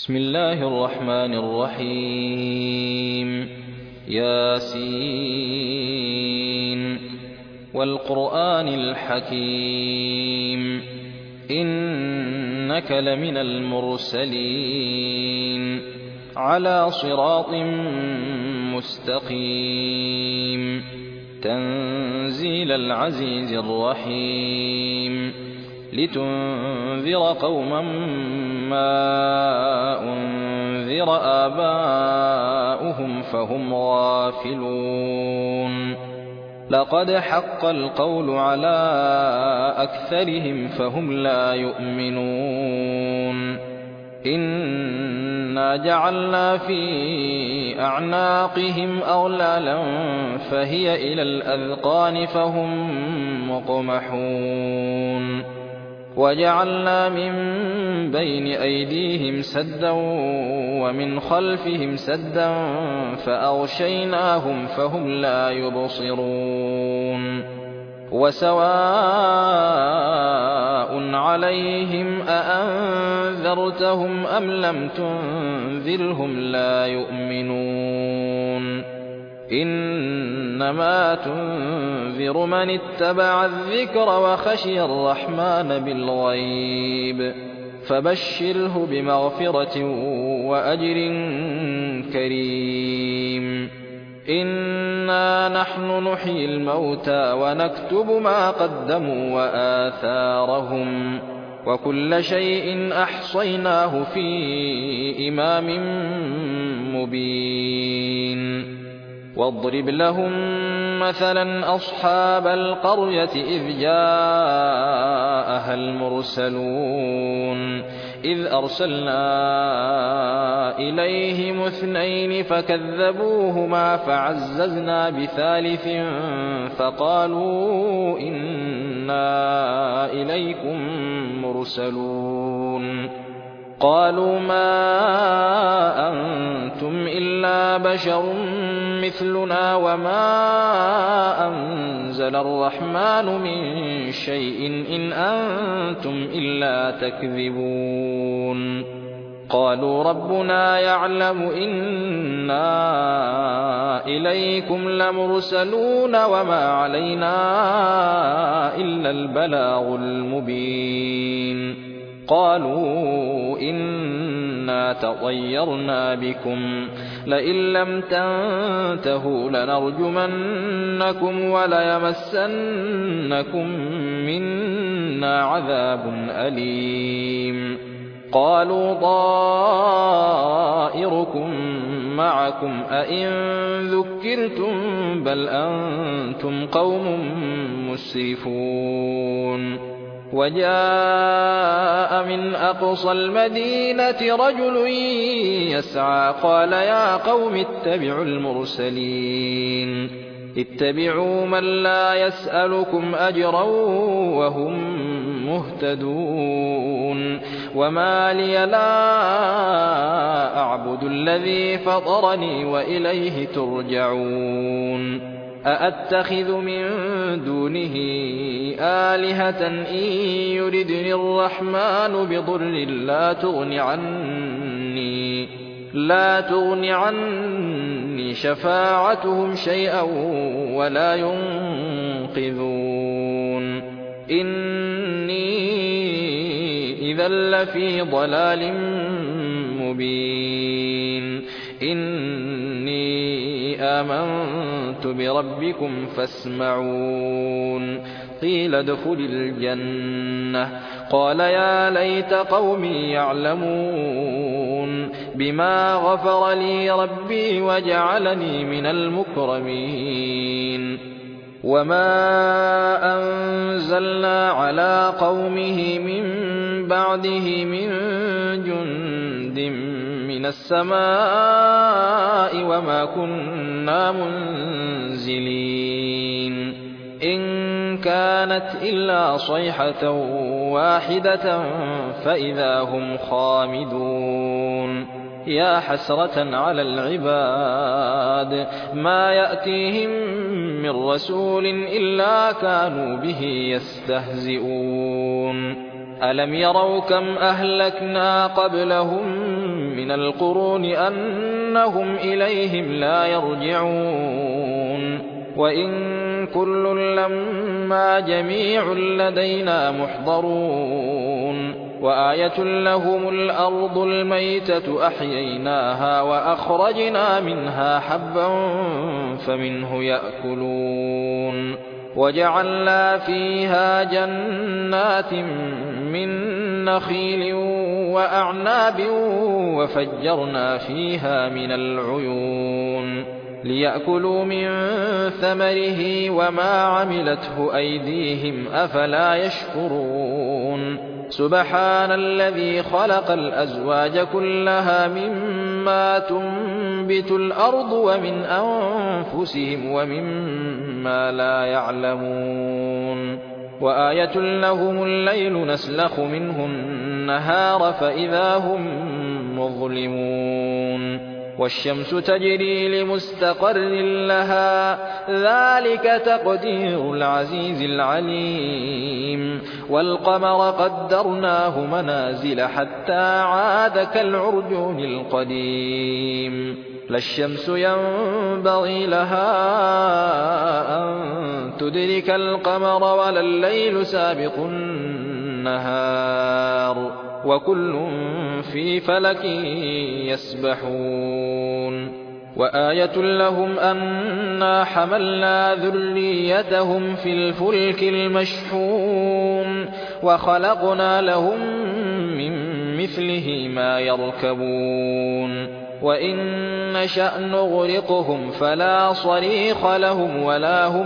بسم الله الرحمن الرحيم ياسين والقرآن الحكيم إنك لمن المرسلين على صراط مستقيم تنزيل العزيز الرحيم لتنذر قوما ما أنذر آباؤهم فهم غافلون لقد حق القول على أكثرهم فهم لا يؤمنون إنا جعلنا في أعناقهم أغلالا فهي إلى الأذقان فهم مقمحون وجعلنا من بين أيديهم سدا ومن خلفهم سدا فأغشيناهم فهم لا يبصرون وسواء عليهم أأنذرتهم أم لم تنذرهم لا يؤمنون إنما تنذر من اتبع الذكر وخشي الرحمن بالغيب فبشره بمغفرة وأجر كريم إنا نحن نحيي الموتى ونكتب ما قدموا وآثارهم وكل شيء أحصيناه في إمام مبين واضرب لهم مثلا أصحاب القرية إذ جاءها المرسلون إذ أرسلنا إليهم اثنين فكذبوهما فعززنا بثالث فقالوا إنا إليكم مرسلون قالوا ما أنتم إلا بشر مثلنا وما أنزل الرحمن من شيء إن أنتم إلا تكذبون قالوا ربنا يعلم إنا إليكم لمرسلون وما علينا إلا البلاغ المبين قالوا إنا تطيرنا بكم لئن لم تنتهوا لنرجمنكم وليمسنكم منا عذاب أليم قالوا طائركم معكم أئن ذكرتم بل أنتم قوم مسرفون وجاء من أقصى المدينة رجل يسعى قال يا قوم اتبعوا المرسلين اتبعوا من لا يسألكم أجرا وهم مهتدون وما لي لا أعبد الذي فطرني وإليه ترجعون أأتخذ من دونه آلهة إن يردني الرحمن بضر لا تغن عني شفاعتهم شيئا ولا ينقذون إني إذا لفي ضلال مبين إني آمنت بربكم فاسمعون قيل ادخل الجنة قال يا ليت قومي يعلمون بما غفر لي ربي وجعلني من المكرمين وما أنزلنا على قومه من بعده من جند من السماء وما كنا منزلين إن كانت إلا صيحة واحدة فإذا هم خامدون يا حسرة على العباد ما يأتيهم من رسول إلا كانوا به يستهزئون ألم يروا كم أهلكنا قبلهم من القرون أنهم إليهم لا يرجعون وإن كل لما جميع لدينا محضرون وآية لهم الأرض الميتة أحييناها وأخرجنا منها حبا فمنه يأكلون وجعلنا فيها جنات من نخيل وأعناب وفجرنا فيها من العيون ليأكلوا من ثمره وما عملته أيديهم أفلا يشكرون سبحان الذي خلق الأزواج كلها مما تنبت الأرض ومن أنفسهم ومما لا يعلمون وآية لهم الليل نسلخ منه النهار فإذا هم مظلمون والشمس تجري لمستقر لها ذلك تقدير العزيز العليم والقمر قدرناه منازل حتى عاد كالعرجون القديم لا الشمس ينبغي لها أن تدرك القمر ولا الليل سابق النهار وكل في فلك يسبحون وآية لهم أنا حملنا ذريتهم في الفلك المشحون وخلقنا لهم من مثله ما يركبون وإن نشأ نغرقهم فلا صريخ لهم ولا هم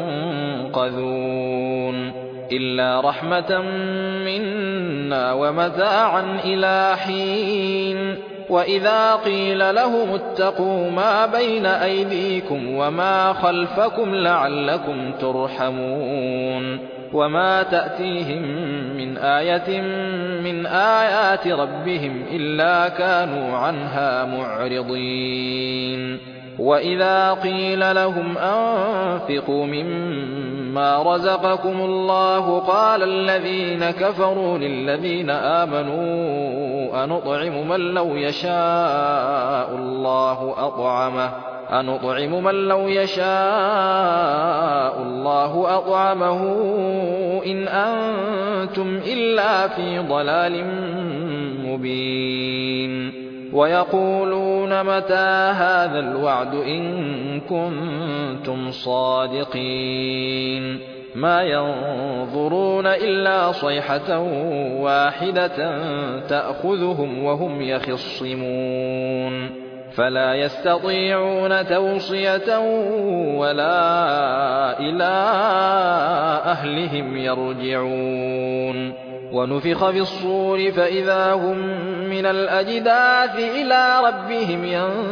ينقذون إلا رحمة منا ومتاعا إلى حين وإذا قيل لهم اتقوا ما بين أيديكم وما خلفكم لعلكم ترحمون وما تأتيهم من آية من آيات ربهم إلا كانوا عنها معرضين وإذا قيل لهم أنفقوا مما رزقكم الله قال الذين كفروا للذين آمنوا أنطعم من لو يشاء الله أطعمه إن أنتم إلا في ضلال مبين ويقولون متى هذا الوعد إن كنتم صادقين ما ينظرون إلا صيحة واحدة تأخذهم وهم يخصمون فلا يستطيعون توصية ولا إلى أهلهم يرجعون ونفخ في الصور فإذا هم من الأجداث إلى ربهم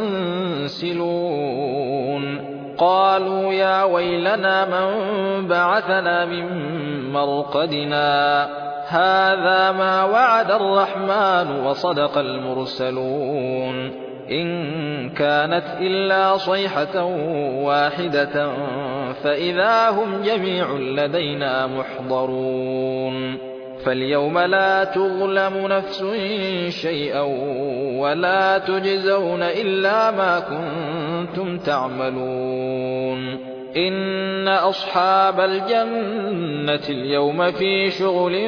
ينسلون قالوا يا ويلنا من بعثنا من مرقدنا هذا ما وعد الرحمن وصدق المرسلون إن كانت إلا صيحة واحدة فإذا هم جميع لدينا محضرون فاليوم لا تظلم نفس شيئا ولا تجزون إلا ما كنتم تعملون إن أصحاب الجنة اليوم في شغل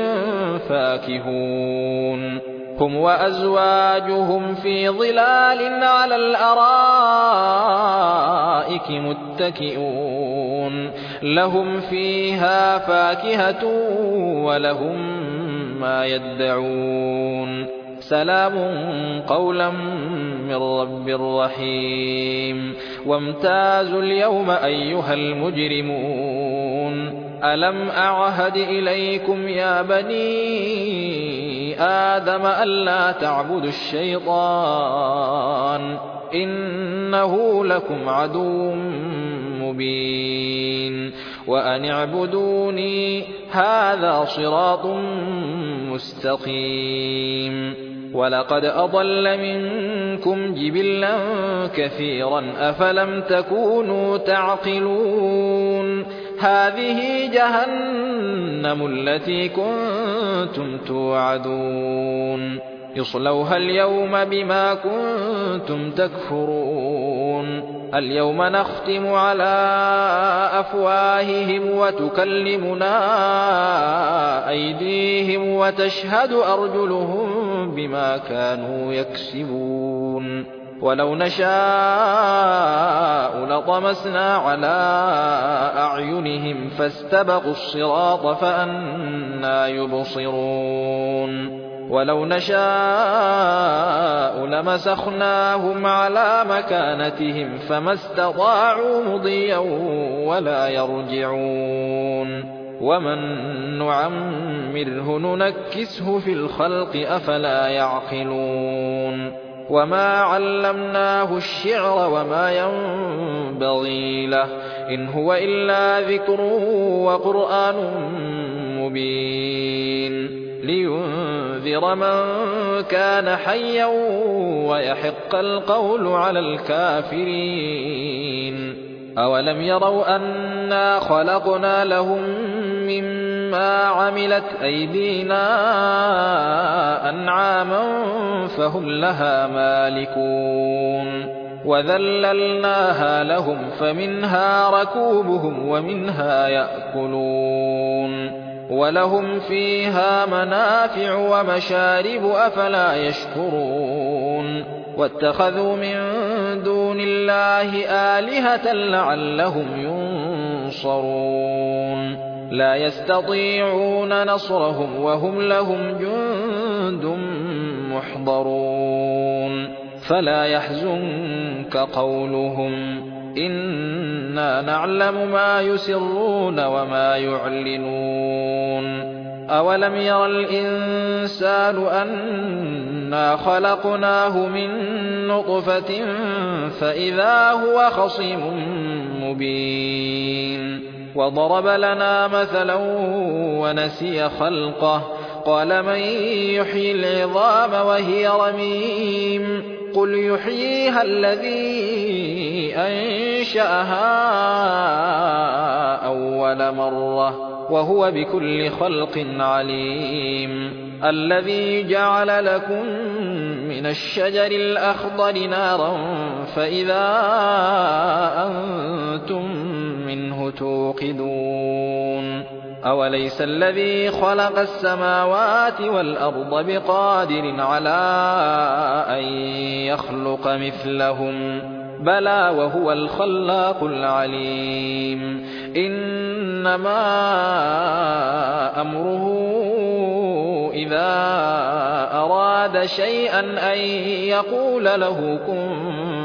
فاكهون هم وأزواجهم في ظلال على الأرائك متكئون لهم فيها فاكهة ولهم ما يدعون سلام قولا من رب رحيم وامتازوا اليوم أيها المجرمون ألم أعهد إليكم يا بني آدم ألا تعبدوا الشيطان إنه لكم عدو مبين وأن اعبدوني هذا صراط مستقيم ولقد أضل منكم جبلا كثيرا أفلم تكونوا تعقلون هذه جهنم التي كنتم توعدون اصْلَوْهَا الْيَوْمَ بِمَا كُنتُمْ تَكْفُرُونَ الْيَوْمَ نَخْتِمُ عَلَىٰ أَفْوَاهِهِمْ وَتُكَلِّمُنَا أَيْدِيهِمْ وَتَشْهَدُ أَرْجُلُهُم بِمَا كَانُوا يَكْسِبُونَ وَلَوْ نَشَاءُ لَطَمَسْنَا عَلَىٰ أَعْيُنِهِمْ فَاسْتَبَقُوا الصِّرَاطَ فَأَنَّىٰ يُبْصِرُونَ وَلَوْ نَشَاءُ لَمَسَخْنَاهُمْ عَلَىٰ مَكَانَتِهِمْ فَمَا اسْتَطَاعُوا مُضِيًّا وَلَا يَرْجِعُونَ وَمَن نُّعَمِّرْهُ نُنَكِّسْهُ فِي الْخَلْقِ ۖ أَفَلَا يَعْقِلُونَ وَمَا عَلَّمْنَاهُ الشِّعْرَ وَمَا يَنبَغِي لَهُ ۚ إِنْ هُوَ إِلَّا ذِكْرٌ وَقُرْآنٌ مُّبِينٌ لِيُنذِرَ مَن كَانَ حَيًّا وَيَحِقَّ الْقَوْلُ عَلَى الْكَافِرِينَ أَوَلَمْ يَرَوْا أَنَّا خَلَقْنَا لَهُم مِّمَّا عَمِلَتْ أَيْدِينَا أَنْعَامًا فَهُمْ لَهَا مَالِكُونَ وَذَلَّلْنَاهَا لَهُمْ فَمِنْهَا رَكُوبُهُمْ وَمِنْهَا يَأْكُلُونَ وَلَهُمْ فِيهَا مَنَافِعُ وَمَشَارِبُ أَفَلَا يَشْكُرُونَ وَاتَّخَذُوا مِن دُونِ اللَّهِ آلِهَةً لَّعَلَّهُمْ يُنصَرُونَ لَا يَسْتَطِيعُونَ نَصْرَهُمْ وَهُمْ لَهُمْ جُندٌ مُّحْضَرُونَ فَلَا يَحْزُنكَ قَوْلُهُمْ ۘ إِنَّا نَعْلَمُ مَا يُسِرُّونَ وَمَا يُعْلِنُونَ أَوَلَمْ يَرَ الْإِنسَانُ أَنَّا خَلَقْنَاهُ مِن نُّطْفَةٍ فَإِذَا هُوَ خَصِيمٌ مُّبِينٌ وَضَرَبَ لَنَا مَثَلًا وَنَسِيَ خَلْقَهُ قَالَ مَن يُحْيِي الْعِظَامَ وَهِيَ رَمِيمٌ قُلْ يُحْيِيهَا الَّذِي أَنشَأَهَا أَوَّلَ مَرَّةٍ وَهُوَ بِكُلِّ خَلْقٍ عَلِيمٌ الَّذِي جَعَلَ لَكُم مِّنَ الشَّجَرِ الْأَخْضَرِ نَارًا فَإِذَا أَنتُم مِّنْهُ تُوقِدُونَ أَوَلَيْسَ الَّذِي خَلَقَ السَّمَاوَاتِ وَالْأَرْضَ بِقَادِرٍ عَلَىٰ أَن يَخْلُقَ مِثْلَهُم ۚ بَلَىٰ وَهُوَ الْخَلَّاقُ الْعَلِيمُ إِنَّمَا أَمْرُهُ إِذَا أَرَادَ شَيْئًا أَن يَقُولَ لَهُ كُن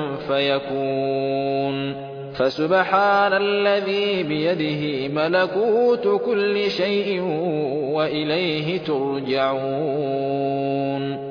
فَيَكُونُ فَسُبْحَانَ الَّذِي بِيَدِهِ مَلَكُوتُ كُلِّ شَيْءٍ وَإِلَيْهِ تُرْجَعُونَ